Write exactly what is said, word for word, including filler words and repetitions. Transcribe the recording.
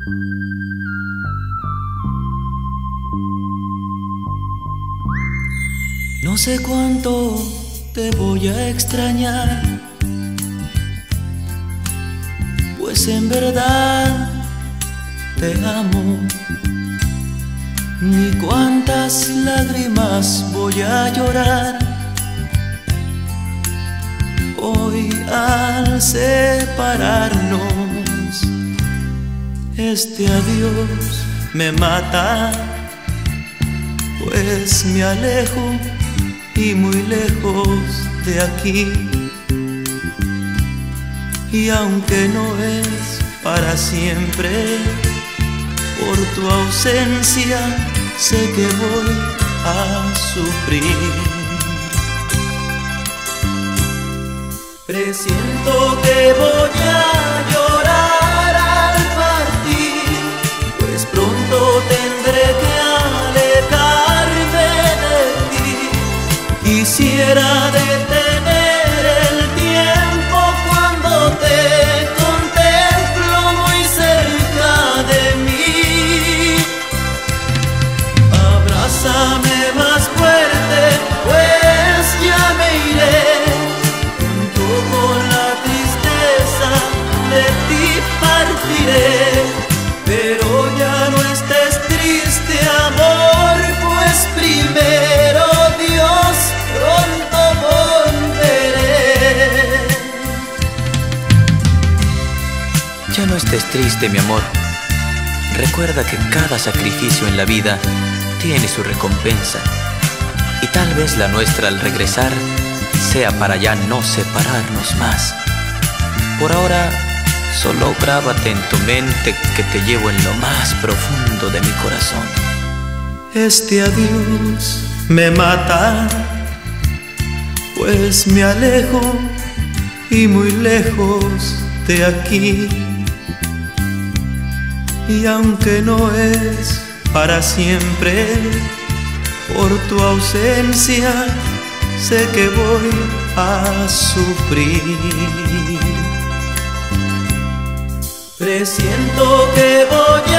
No sé cuánto te voy a extrañar, pues en verdad te amo. Ni cuántas lágrimas voy a llorar hoy al separarnos. Este adiós me mata, pues me alejo y muy lejos de aquí. Y aunque no es para siempre, por tu ausencia sé que voy a sufrir. Presiento que voy a llorar al partir, pues pronto tendré que alejarme de ti. Quisiera detener el tiempo cuando te contemplo muy cerca de mí. Abrázame más fuerte, pues ya me iré. Con la tristeza de ti partiré, pero ya no estés triste, amor, pues primero Dios, pronto volveré. Ya no estés triste, mi amor. Recuerda que cada sacrificio en la vida tiene su recompensa, y tal vez la nuestra al regresar sea para ya no separarnos más. Por ahora, solo grábate en tu mente que te llevo en lo más profundo de mi corazón. Este adiós me mata, pues me alejo y muy lejos de aquí. Y aunque no es para siempre, por tu ausencia sé que voy a sufrir. Presiento que voy a